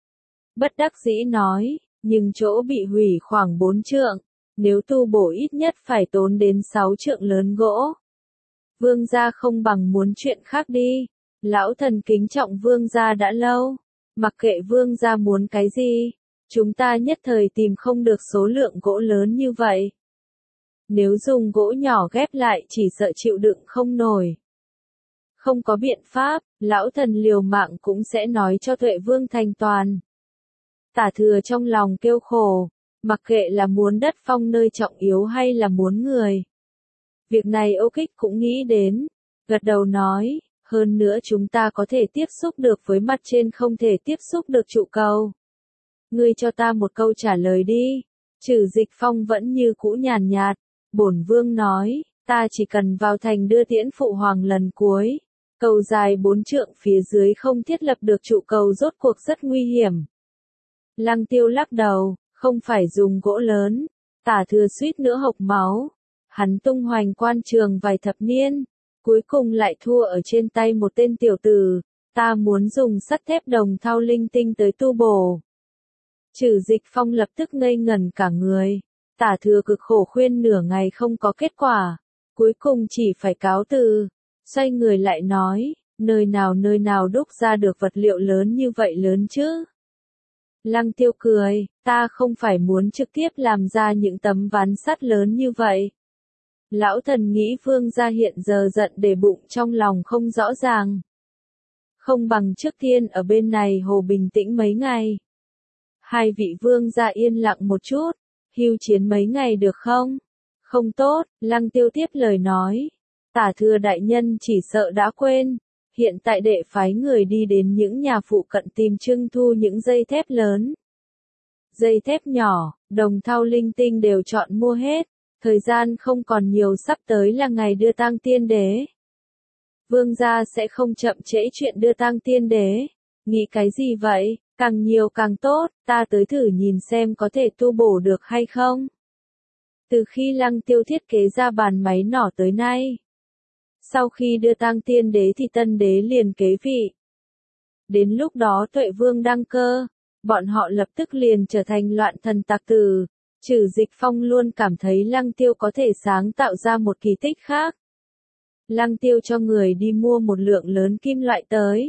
Bất đắc dĩ nói, nhưng chỗ bị hủy khoảng bốn trượng, nếu tu bổ ít nhất phải tốn đến sáu trượng lớn gỗ. Vương gia không bằng muốn chuyện khác đi. Lão thần kính trọng vương gia đã lâu. Mặc kệ vương gia muốn cái gì, chúng ta nhất thời tìm không được số lượng gỗ lớn như vậy. Nếu dùng gỗ nhỏ ghép lại chỉ sợ chịu đựng không nổi. Không có biện pháp, lão thần liều mạng cũng sẽ nói cho Tuệ Vương thành toàn. Tả Thừa trong lòng kêu khổ, mặc kệ là muốn đất phong nơi trọng yếu hay là muốn người. Việc này Ô Kích cũng nghĩ đến, gật đầu nói. Hơn nữa chúng ta có thể tiếp xúc được với mặt trên không thể tiếp xúc được trụ cầu. Ngươi cho ta một câu trả lời đi. Trừ Dịch Phong vẫn như cũ nhàn nhạt. Bổn vương nói, ta chỉ cần vào thành đưa tiễn phụ hoàng lần cuối. Cầu dài bốn trượng phía dưới không thiết lập được trụ cầu rốt cuộc rất nguy hiểm. Lăng Tiêu lắc đầu, không phải dùng gỗ lớn. Tả Thừa suýt nữa hộc máu. Hắn tung hoành quan trường vài thập niên. Cuối cùng lại thua ở trên tay một tên tiểu tử, ta muốn dùng sắt thép đồng thau linh tinh tới tu bổ. Trừ Dịch Phong lập tức ngây ngẩn cả người, Tả Thừa cực khổ khuyên nửa ngày không có kết quả, cuối cùng chỉ phải cáo từ, xoay người lại nói, nơi nào nơi nào đúc ra được vật liệu lớn như vậy lớn chứ. Lăng Tiêu cười, ta không phải muốn trực tiếp làm ra những tấm ván sắt lớn như vậy. Lão thần nghĩ vương gia hiện giờ giận để bụng trong lòng không rõ ràng. Không bằng trước tiên ở bên này hồ bình tĩnh mấy ngày. Hai vị vương gia yên lặng một chút, hưu chiến mấy ngày được không? Không tốt, Lăng Tiêu tiếp lời nói. Tả thừa đại nhân chỉ sợ đã quên. Hiện tại đệ phái người đi đến những nhà phụ cận tìm trưng thu những dây thép lớn. Dây thép nhỏ, đồng thau linh tinh đều chọn mua hết. Thời gian không còn nhiều, sắp tới là ngày đưa tang tiên đế. Vương gia sẽ không chậm trễ chuyện đưa tang tiên đế. Nghĩ cái gì vậy? Càng nhiều càng tốt, ta tới thử nhìn xem có thể tu bổ được hay không. Từ khi Lăng Tiêu thiết kế ra bàn máy nỏ tới nay, sau khi đưa tang tiên đế thì tân đế liền kế vị. Đến lúc đó Tuệ Vương đăng cơ, bọn họ lập tức liền trở thành loạn thần tặc tử. Trừ Dịch Phong luôn cảm thấy Lăng Tiêu có thể sáng tạo ra một kỳ tích khác. Lăng Tiêu cho người đi mua một lượng lớn kim loại tới.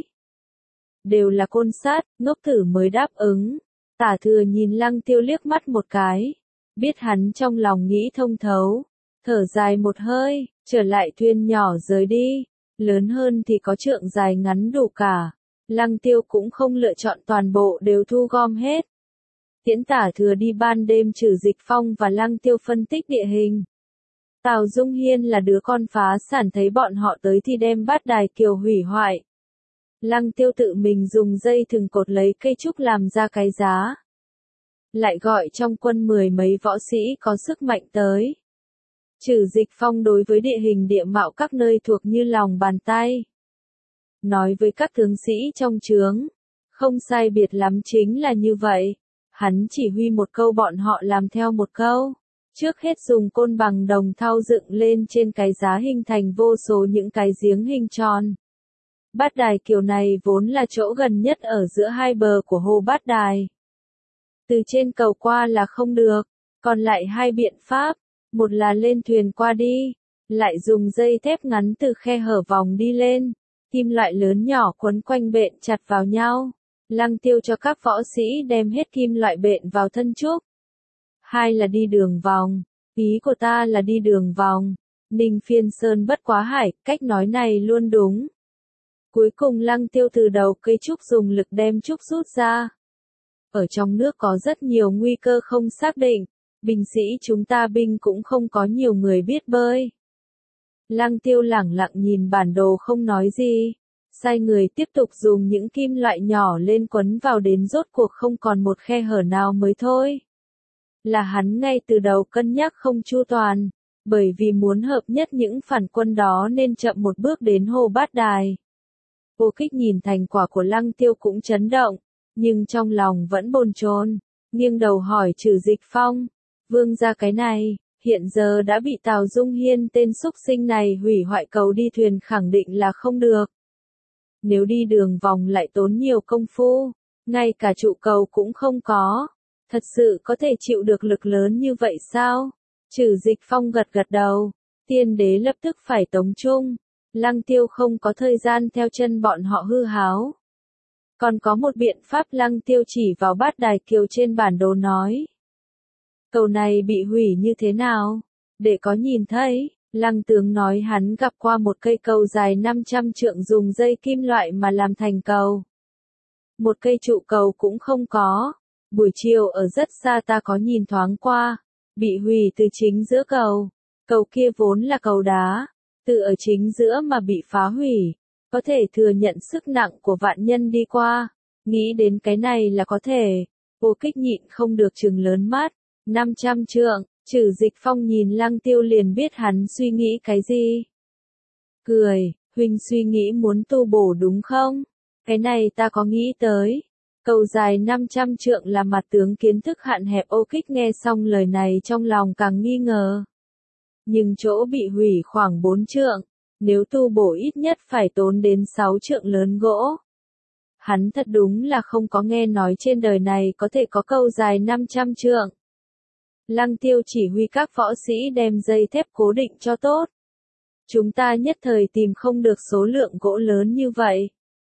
Đều là côn sắt, ngốc tử mới đáp ứng. Tả thừa nhìn Lăng Tiêu liếc mắt một cái. Biết hắn trong lòng nghĩ thông thấu. Thở dài một hơi, trở lại thuyền nhỏ rời đi. Lớn hơn thì có trượng dài ngắn đủ cả. Lăng Tiêu cũng không lựa chọn toàn bộ đều thu gom hết. Tiễn Tả thừa đi ban đêm, Trừ Dịch Phong và Lăng Tiêu phân tích địa hình. Tào Dung Hiên là đứa con phá sản, thấy bọn họ tới thì đem Bát Đài Kiều hủy hoại. Lăng Tiêu tự mình dùng dây thừng cột lấy cây trúc làm ra cái giá. Lại gọi trong quân mười mấy võ sĩ có sức mạnh tới. Trừ Dịch Phong đối với địa hình địa mạo các nơi thuộc như lòng bàn tay. Nói với các tướng sĩ trong trướng, không sai biệt lắm chính là như vậy. Hắn chỉ huy một câu bọn họ làm theo một câu. Trước hết dùng côn bằng đồng thau dựng lên trên cái giá hình thành vô số những cái giếng hình tròn. Bát Đài Kiều này vốn là chỗ gần nhất ở giữa hai bờ của hồ Bát Đài. Từ trên cầu qua là không được, còn lại hai biện pháp, một là lên thuyền qua đi, lại dùng dây thép ngắn từ khe hở vòng đi lên, kim loại lớn nhỏ quấn quanh bện chặt vào nhau. Lăng Tiêu cho các võ sĩ đem hết kim loại bện vào thân trúc. Hai là đi đường vòng, ý của ta là đi đường vòng. Ninh Phiên Sơn bất quá hải, cách nói này luôn đúng. Cuối cùng Lăng Tiêu từ đầu cây trúc dùng lực đem trúc rút ra. Ở trong nước có rất nhiều nguy cơ không xác định, binh sĩ chúng ta binh cũng không có nhiều người biết bơi. Lăng Tiêu lẳng lặng nhìn bản đồ không nói gì, sai người tiếp tục dùng những kim loại nhỏ lên quấn vào đến rốt cuộc không còn một khe hở nào mới thôi. Là hắn ngay từ đầu cân nhắc không chu toàn, bởi vì muốn hợp nhất những phản quân đó nên chậm một bước đến hồ Bát Đài. Vô Kích nhìn thành quả của Lăng Tiêu cũng chấn động, nhưng trong lòng vẫn bồn chồn, nghiêng đầu hỏi Trừ Dịch Phong, vương gia cái này, hiện giờ đã bị Tào Dung Hiên tên xúc sinh này hủy hoại, cầu đi thuyền khẳng định là không được. Nếu đi đường vòng lại tốn nhiều công phu, ngay cả trụ cầu cũng không có. Thật sự có thể chịu được lực lớn như vậy sao? Trừ Dịch Phong gật gật đầu, tiên đế lập tức phải tống chung. Lăng Tiêu không có thời gian theo chân bọn họ hư háo. Còn có một biện pháp, Lăng Tiêu chỉ vào Bát Đài Kiều trên bản đồ nói. Cầu này bị hủy như thế nào? Để có nhìn thấy. Lăng tướng nói hắn gặp qua một cây cầu dài năm trăm trượng dùng dây kim loại mà làm thành cầu. Một cây trụ cầu cũng không có. Buổi chiều ở rất xa ta có nhìn thoáng qua. Bị hủy từ chính giữa cầu. Cầu kia vốn là cầu đá. Từ ở chính giữa mà bị phá hủy. Có thể thừa nhận sức nặng của vạn nhân đi qua. Nghĩ đến cái này là có thể. Vô Kích nhịn không được trừng lớn mắt. năm trăm trượng. Trừ Dịch Phong nhìn Lăng Tiêu liền biết hắn suy nghĩ cái gì. Cười, huynh suy nghĩ muốn tu bổ đúng không? Cái này ta có nghĩ tới. Cầu dài năm trăm trượng là mặt tướng kiến thức hạn hẹp. Ô Kích nghe xong lời này trong lòng càng nghi ngờ. Nhưng chỗ bị hủy khoảng bốn trượng, nếu tu bổ ít nhất phải tốn đến sáu trượng lớn gỗ. Hắn thật đúng là không có nghe nói trên đời này có thể có cầu dài năm trăm trượng. Lăng Tiêu chỉ huy các võ sĩ đem dây thép cố định cho tốt. Chúng ta nhất thời tìm không được số lượng gỗ lớn như vậy.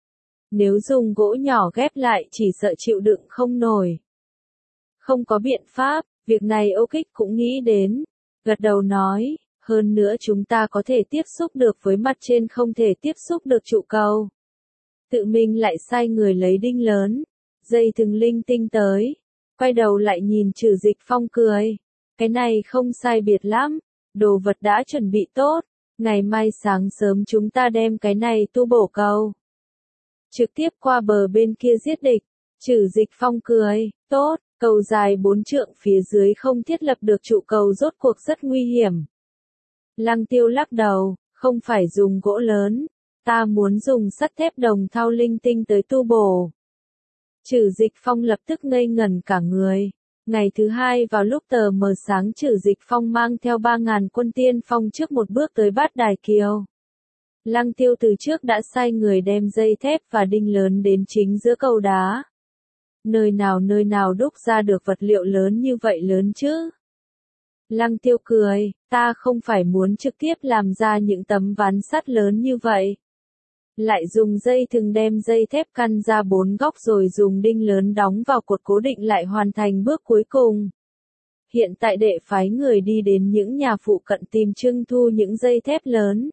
Nếu dùng gỗ nhỏ ghép lại chỉ sợ chịu đựng không nổi. Không có biện pháp, việc này Ô Kích cũng nghĩ đến. Gật đầu nói, hơn nữa chúng ta có thể tiếp xúc được với mặt trên, không thể tiếp xúc được trụ cầu. Tự mình lại sai người lấy đinh lớn, dây thừng linh tinh tới. Quay đầu lại nhìn Trừ Dịch Phong cười. cái này không sai biệt lắm, đồ vật đã chuẩn bị tốt, ngày mai sáng sớm chúng ta đem cái này tu bổ cầu. Trực tiếp qua bờ bên kia giết địch, Trử Dịch Phong cười, tốt, cầu dài bốn trượng phía dưới không thiết lập được trụ cầu rốt cuộc rất nguy hiểm. Lăng Tiêu lắc đầu, không phải dùng gỗ lớn, ta muốn dùng sắt thép đồng thau linh tinh tới tu bổ. Trử Dịch Phong lập tức ngây ngẩn cả người. Ngày thứ hai vào lúc tờ mờ sáng Trử Dịch Phong mang theo ba ngàn quân tiên phong trước một bước tới Bát Đài Kiều. Lăng Tiêu từ trước đã sai người đem dây thép và đinh lớn đến chính giữa cầu đá. Nơi nào nơi nào đúc ra được vật liệu lớn như vậy lớn chứ? Lăng Tiêu cười, ta không phải muốn trực tiếp làm ra những tấm ván sắt lớn như vậy. Lại dùng dây thừng đem dây thép căn ra bốn góc rồi dùng đinh lớn đóng vào cột cố định lại hoàn thành bước cuối cùng. Hiện tại đệ phái người đi đến những nhà phụ cận tìm trưng thu những dây thép lớn.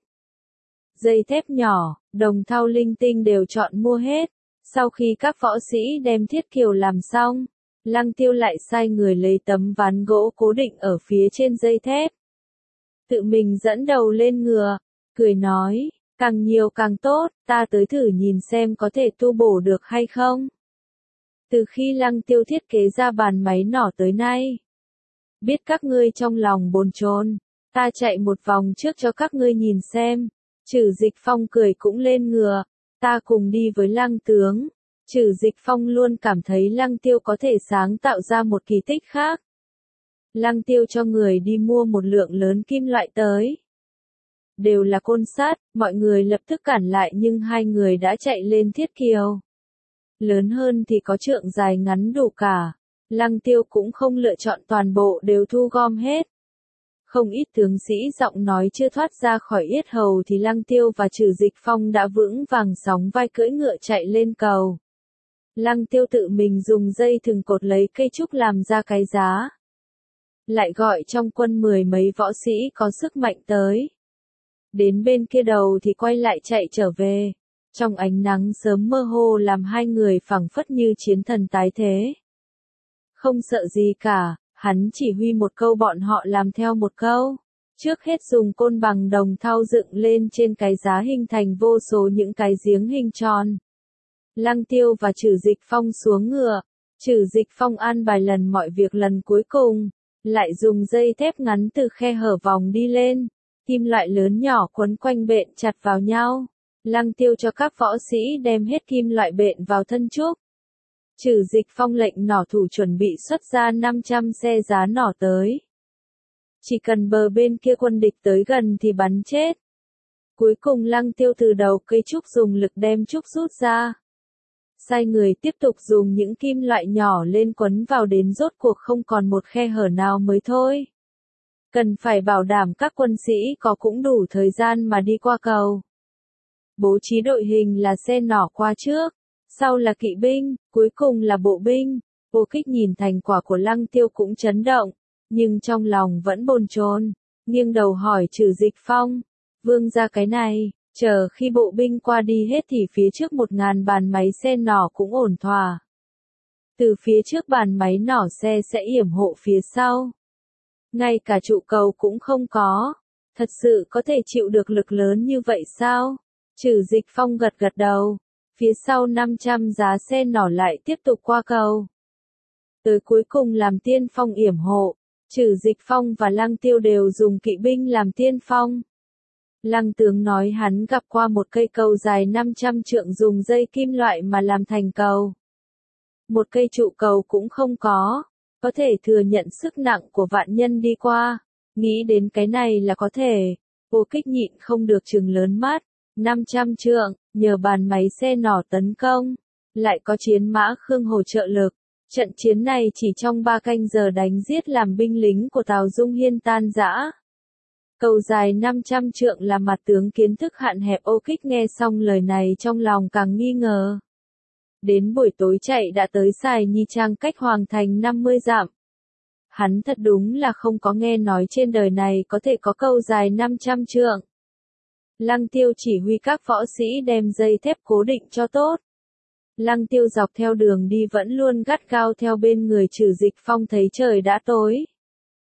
Dây thép nhỏ, đồng thau linh tinh đều chọn mua hết. Sau khi các võ sĩ đem thiết kiều làm xong, Lăng Tiêu lại sai người lấy tấm ván gỗ cố định ở phía trên dây thép. Tự mình dẫn đầu lên ngựa, cười nói, càng nhiều càng tốt, ta tới thử nhìn xem có thể tu bổ được hay không. Từ khi Lăng Tiêu thiết kế ra bàn máy nỏ tới nay, biết các ngươi trong lòng bồn chồn, ta chạy một vòng trước cho các ngươi nhìn xem. Trử Dịch Phong cười cũng lên ngựa, ta cùng đi với Lăng tướng. Trử Dịch Phong luôn cảm thấy Lăng Tiêu có thể sáng tạo ra một kỳ tích khác. Lăng Tiêu cho người đi mua một lượng lớn kim loại tới. Đều là côn sắt, mọi người lập tức cản lại nhưng hai người đã chạy lên thiết kiều. Lớn hơn thì có trượng dài ngắn đủ cả. Lăng Tiêu cũng không lựa chọn toàn bộ đều thu gom hết. Không ít tướng sĩ giọng nói chưa thoát ra khỏi yết hầu thì Lăng Tiêu và Trử Dịch Phong đã vững vàng sóng vai cưỡi ngựa chạy lên cầu. Lăng Tiêu tự mình dùng dây thừng cột lấy cây trúc làm ra cái giá. Lại gọi trong quân mười mấy võ sĩ có sức mạnh tới. Đến bên kia đầu thì quay lại chạy trở về. Trong ánh nắng sớm mơ hồ làm hai người phảng phất như chiến thần tái thế. Không sợ gì cả, hắn chỉ huy một câu bọn họ làm theo một câu. Trước hết dùng côn bằng đồng thau dựng lên trên cái giá hình thành vô số những cái giếng hình tròn. Lăng Tiêu và Trử Dịch Phong xuống ngựa. Trử Dịch Phong an bài lần mọi việc lần cuối cùng. Lại dùng dây thép ngắn từ khe hở vòng đi lên. Kim loại lớn nhỏ quấn quanh bện chặt vào nhau. Lăng Tiêu cho các võ sĩ đem hết kim loại bện vào thân trúc. Trử Dịch Phong lệnh nỏ thủ chuẩn bị xuất ra năm trăm xe giá nỏ tới. Chỉ cần bờ bên kia quân địch tới gần thì bắn chết. Cuối cùng Lăng Tiêu từ đầu cây trúc dùng lực đem trúc rút ra. Sai người tiếp tục dùng những kim loại nhỏ lên quấn vào đến rốt cuộc không còn một khe hở nào mới thôi. Cần phải bảo đảm các quân sĩ có cũng đủ thời gian mà đi qua cầu. Bố trí đội hình là xe nỏ qua trước, sau là kỵ binh, cuối cùng là bộ binh. Vô Kích nhìn thành quả của Lăng Tiêu cũng chấn động, nhưng trong lòng vẫn bồn chồn, nghiêng đầu hỏi Trử Dịch Phong, vương ra cái này, chờ khi bộ binh qua đi hết thì phía trước một ngàn bàn máy xe nỏ cũng ổn thỏa. Từ phía trước bàn máy nỏ xe sẽ yểm hộ phía sau. Ngay cả trụ cầu cũng không có. Thật sự có thể chịu được lực lớn như vậy sao? Trử Dịch Phong gật gật đầu. Phía sau năm trăm giá xe nỏ lại tiếp tục qua cầu. Tới cuối cùng làm tiên phong yểm hộ. Trử Dịch Phong và Lăng Tiêu đều dùng kỵ binh làm tiên phong. Lăng tướng nói hắn gặp qua một cây cầu dài năm trăm trượng dùng dây kim loại mà làm thành cầu. Một cây trụ cầu cũng không có. Có thể thừa nhận sức nặng của vạn nhân đi qua. Nghĩ đến cái này là có thể. Vô Kích nhịn không được trừng lớn mắt. năm trăm trượng, nhờ bàn máy xe nỏ tấn công. Lại có chiến mã Khương Hồ trợ lực. Trận chiến này chỉ trong ba canh giờ đánh giết làm binh lính của Tào Dung Hiên tan rã. Cầu dài năm trăm trượng là mặt tướng kiến thức hạn hẹp. Ô Kích nghe xong lời này trong lòng càng nghi ngờ. Đến buổi tối chạy đã tới Sài Nhi Trang cách Hoàng Thành năm mươi dặm. Hắn thật đúng là không có nghe nói trên đời này có thể có cầu dài năm trăm trượng. Lăng Tiêu chỉ huy các võ sĩ đem dây thép cố định cho tốt. Lăng Tiêu dọc theo đường đi vẫn luôn gắt gao theo bên người Trử Dịch Phong thấy trời đã tối.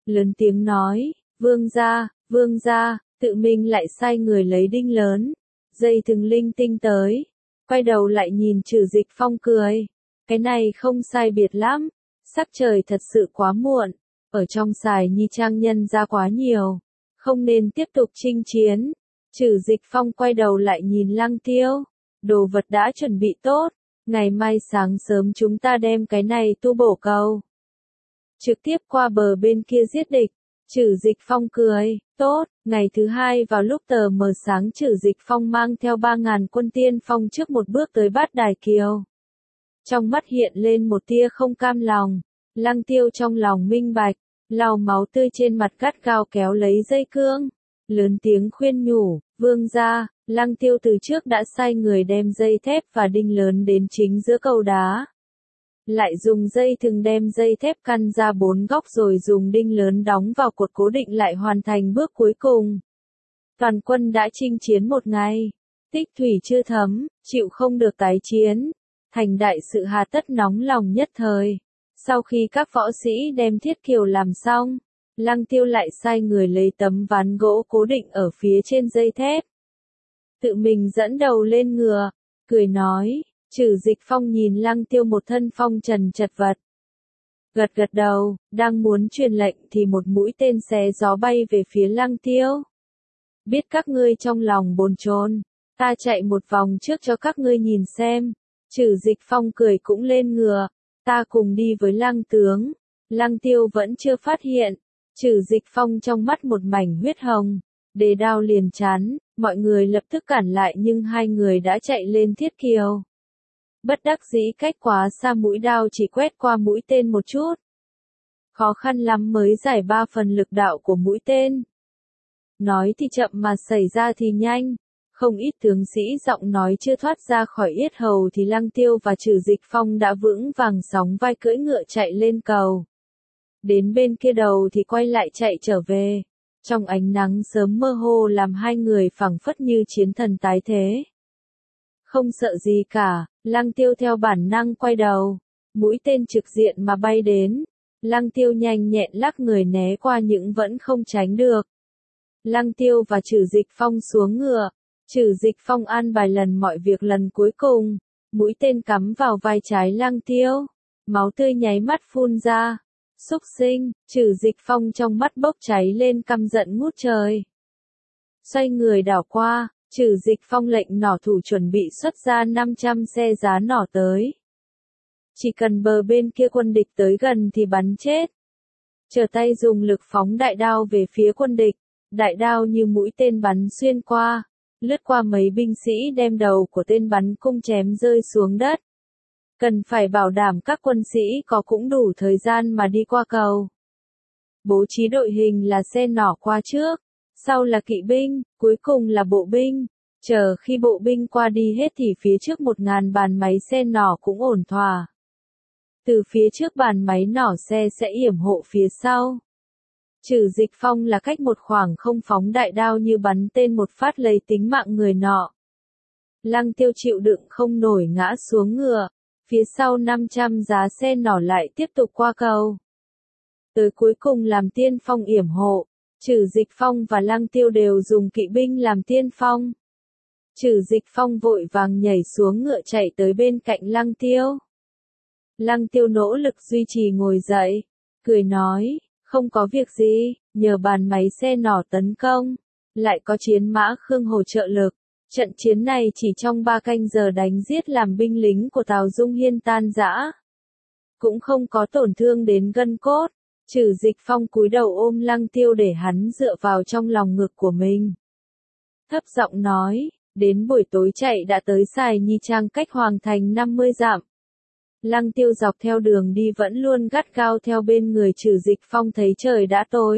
lớn tiếng nói, vương gia, vương gia, tự mình lại sai người lấy đinh lớn, dây thừng linh tinh tới, quay đầu lại nhìn Trử Dịch Phong cười, cái này không sai biệt lắm, sắc trời thật sự quá muộn, ở trong Sài Nhi Trang nhân ra quá nhiều, không nên tiếp tục chinh chiến. Trử Dịch Phong quay đầu lại nhìn Lăng Tiêu, đồ vật đã chuẩn bị tốt, ngày mai sáng sớm chúng ta đem cái này tu bổ cầu. Trực tiếp qua bờ bên kia giết địch. Trử Dịch Phong cười, tốt, ngày thứ hai vào lúc tờ mờ sáng Trử Dịch Phong mang theo ba ngàn quân tiên phong trước một bước tới Bát Đài Kiều. Trong mắt hiện lên một tia không cam lòng, Lăng Tiêu trong lòng minh bạch, lau máu tươi trên mặt gắt gao kéo lấy dây cương, lớn tiếng khuyên nhủ, vương gia, Lăng Tiêu từ trước đã sai người đem dây thép và đinh lớn đến chính giữa cầu đá. Lại dùng dây thừng đem dây thép căn ra bốn góc rồi dùng đinh lớn đóng vào cột cố định lại hoàn thành bước cuối cùng. Toàn quân đã chinh chiến một ngày, tích thủy chưa thấm, chịu không được tái chiến, thành đại sự hà tất nóng lòng nhất thời. Sau khi các võ sĩ đem thiết kiều làm xong, Lăng Tiêu lại sai người lấy tấm ván gỗ cố định ở phía trên dây thép. Tự mình dẫn đầu lên ngựa, cười nói. Trử Dịch Phong nhìn Lăng Tiêu một thân phong trần chật vật. Gật gật đầu, đang muốn truyền lệnh thì một mũi tên xé gió bay về phía Lăng Tiêu. Biết các ngươi trong lòng bồn chồn, ta chạy một vòng trước cho các ngươi nhìn xem. Trử Dịch Phong cười cũng lên ngựa, ta cùng đi với Lăng tướng. Lăng Tiêu vẫn chưa phát hiện, Trử Dịch Phong trong mắt một mảnh huyết hồng, đề đao liền chắn, mọi người lập tức cản lại nhưng hai người đã chạy lên thiết kiều. Bất đắc dĩ cách quá xa mũi đao chỉ quét qua mũi tên một chút. Khó khăn lắm mới giải ba phần lực đạo của mũi tên. Nói thì chậm mà xảy ra thì nhanh. Không ít tướng sĩ giọng nói chưa thoát ra khỏi yết hầu thì Lăng Tiêu và Trử Dịch Phong đã vững vàng sóng vai cưỡi ngựa chạy lên cầu. Đến bên kia đầu thì quay lại chạy trở về. Trong ánh nắng sớm mơ hồ làm hai người phảng phất như chiến thần tái thế. Không sợ gì cả, Lăng Tiêu theo bản năng quay đầu, mũi tên trực diện mà bay đến, Lăng Tiêu nhanh nhẹn lắc người né qua nhưng vẫn không tránh được. Lăng Tiêu và Trử Dịch Phong xuống ngựa, Trử Dịch Phong an bài lần mọi việc lần cuối cùng, mũi tên cắm vào vai trái Lăng Tiêu, máu tươi nháy mắt phun ra, xúc sinh, Trử Dịch Phong trong mắt bốc cháy lên căm giận ngút trời. Xoay người đảo qua, Trử Dịch Phong lệnh nỏ thủ chuẩn bị xuất ra năm trăm xe giá nỏ tới. Chỉ cần bờ bên kia quân địch tới gần thì bắn chết. Trở tay dùng lực phóng đại đao về phía quân địch, đại đao như mũi tên bắn xuyên qua, lướt qua mấy binh sĩ đem đầu của tên bắn cung chém rơi xuống đất. Cần phải bảo đảm các quân sĩ có cũng đủ thời gian mà đi qua cầu. Bố trí đội hình là xe nỏ qua trước, sau là kỵ binh, cuối cùng là bộ binh. Chờ khi bộ binh qua đi hết thì phía trước một ngàn bàn máy xe nỏ cũng ổn thỏa. Từ phía trước bàn máy nỏ xe sẽ yểm hộ phía sau. Trử Dịch Phong là cách một khoảng không phóng đại đao như bắn tên một phát lấy tính mạng người nọ. Lăng Tiêu chịu đựng không nổi ngã xuống ngựa, phía sau năm trăm giá xe nỏ lại tiếp tục qua cầu. Tới cuối cùng làm tiên phong yểm hộ, Trử Dịch Phong và Lăng Tiêu đều dùng kỵ binh làm tiên phong. Trử Dịch Phong vội vàng nhảy xuống ngựa chạy tới bên cạnh Lăng Tiêu. Lăng Tiêu nỗ lực duy trì ngồi dậy, cười nói, không có việc gì, nhờ bàn máy xe nỏ tấn công, lại có chiến mã Khương Hồ trợ lực. Trận chiến này chỉ trong ba canh giờ đánh giết làm binh lính của Tào Dung Hiên tan rã. Cũng không có tổn thương đến gân cốt. Trử Dịch Phong cúi đầu ôm Lăng Tiêu để hắn dựa vào trong lòng ngực của mình. Thấp giọng nói, đến buổi tối chạy đã tới Sài Nhi Trang cách Hoàng Thành năm mươi dặm. Lăng Tiêu dọc theo đường đi vẫn luôn gắt gao theo bên người Trử Dịch Phong thấy trời đã tối.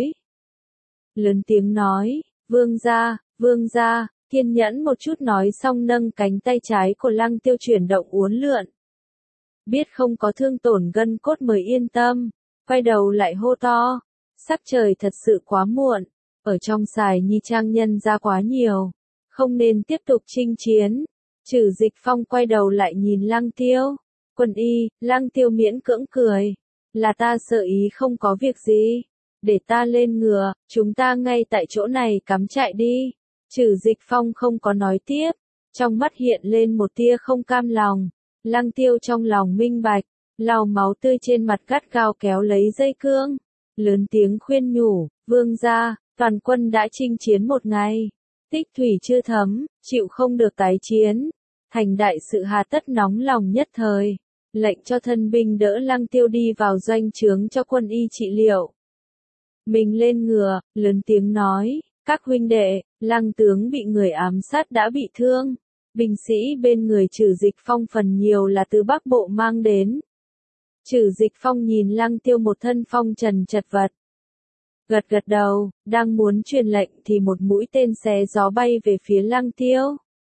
Lớn tiếng nói, vương gia, vương gia, kiên nhẫn một chút nói xong nâng cánh tay trái của Lăng Tiêu chuyển động uốn lượn. Biết không có thương tổn gân cốt mới yên tâm, quay đầu lại hô to, sắc trời thật sự quá muộn, ở trong Sài Nhi Trang nhân ra quá nhiều, không nên tiếp tục chinh chiến. Trử Dịch Phong quay đầu lại nhìn Lăng Tiêu. Quân y, Lăng Tiêu miễn cưỡng cười. Là ta sợ ý không có việc gì. để ta lên ngựa, chúng ta ngay tại chỗ này cắm trại đi. Trừ Dịch Phong không có nói tiếp, trong mắt hiện lên một tia không cam lòng. Lăng Tiêu trong lòng minh bạch, lau máu tươi trên mặt gắt gao kéo lấy dây cương, lớn tiếng khuyên nhủ, vương gia, toàn quân đã chinh chiến một ngày, tích thủy chưa thấm, chịu không được tái chiến, thành đại sự hà tất nóng lòng nhất thời, lệnh cho thân binh đỡ Lăng Tiêu đi vào doanh trướng cho quân y trị liệu. Mình lên ngựa, lớn tiếng nói, các huynh đệ, Lăng tướng bị người ám sát đã bị thương, binh sĩ bên người Trừ Dịch Phong phần nhiều là từ Bắc Bộ mang đến. Trừ Dịch Phong nhìn Lăng Tiêu một thân phong trần chật vật, gật gật đầu, đang muốn truyền lệnh thì một mũi tên xé gió bay về phía Lăng Tiêu.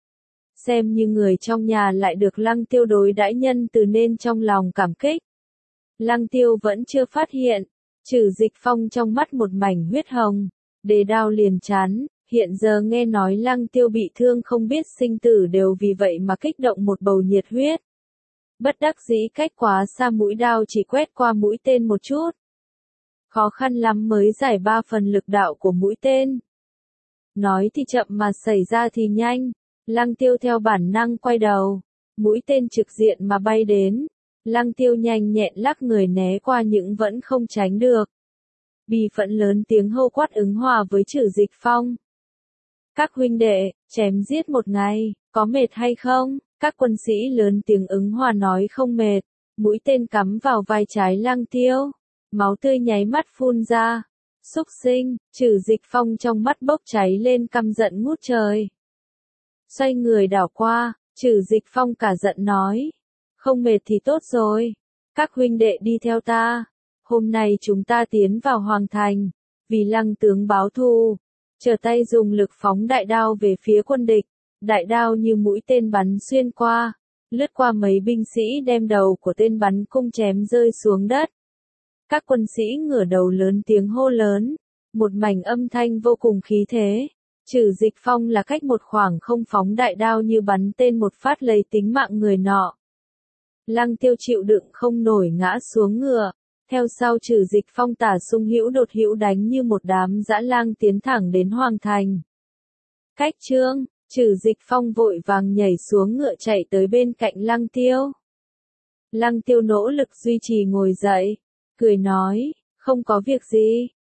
Xem như người trong nhà lại được Lăng Tiêu đối đãi nhân từ nên trong lòng cảm kích. Lăng Tiêu vẫn chưa phát hiện, Trừ Dịch Phong trong mắt một mảnh huyết hồng, đề đao liền chán, hiện giờ nghe nói Lăng Tiêu bị thương không biết sinh tử đều vì vậy mà kích động một bầu nhiệt huyết. Bất đắc dĩ cách quá xa mũi đao chỉ quét qua mũi tên một chút. Khó khăn lắm mới giải ba phần lực đạo của mũi tên. Nói thì chậm mà xảy ra thì nhanh. Lăng Tiêu theo bản năng quay đầu. Mũi tên trực diện mà bay đến. Lăng Tiêu nhanh nhẹn lắc người né qua nhưng vẫn không tránh được. Bì phẫn lớn tiếng hô quát ứng hòa với Trừ Dịch Phong. Các huynh đệ, chém giết một ngày, có mệt hay không? Các quân sĩ lớn tiếng ứng hòa nói không mệt. Mũi tên cắm vào vai trái Lăng Tiêu. Máu tươi nháy mắt phun ra. Xúc sinh, Trừ Dịch Phong trong mắt bốc cháy lên căm giận ngút trời. Xoay người đảo qua, Trừ Dịch Phong cả giận nói. Không mệt thì tốt rồi. Các huynh đệ đi theo ta. Hôm nay chúng ta tiến vào Hoàng Thành. Vì Lăng tướng báo thù. Trở tay dùng lực phóng đại đao về phía quân địch. Đại đao như mũi tên bắn xuyên qua. Lướt qua mấy binh sĩ đem đầu của tên bắn cung chém rơi xuống đất. Các quân sĩ ngửa đầu lớn tiếng hô lớn. Một mảnh âm thanh vô cùng khí thế. Trừ Dịch Phong là cách một khoảng không phóng đại đao như bắn tên một phát lấy tính mạng người nọ. Lăng Tiêu chịu đựng không nổi ngã xuống ngựa. Theo sau Trừ Dịch Phong tả xung hữu đột hữu đánh như một đám dã lang tiến thẳng đến Hoàng Thành. Cách trương, Trừ Dịch Phong vội vàng nhảy xuống ngựa chạy tới bên cạnh Lăng Tiêu. Lăng Tiêu nỗ lực duy trì ngồi dậy, cười nói, không có việc gì,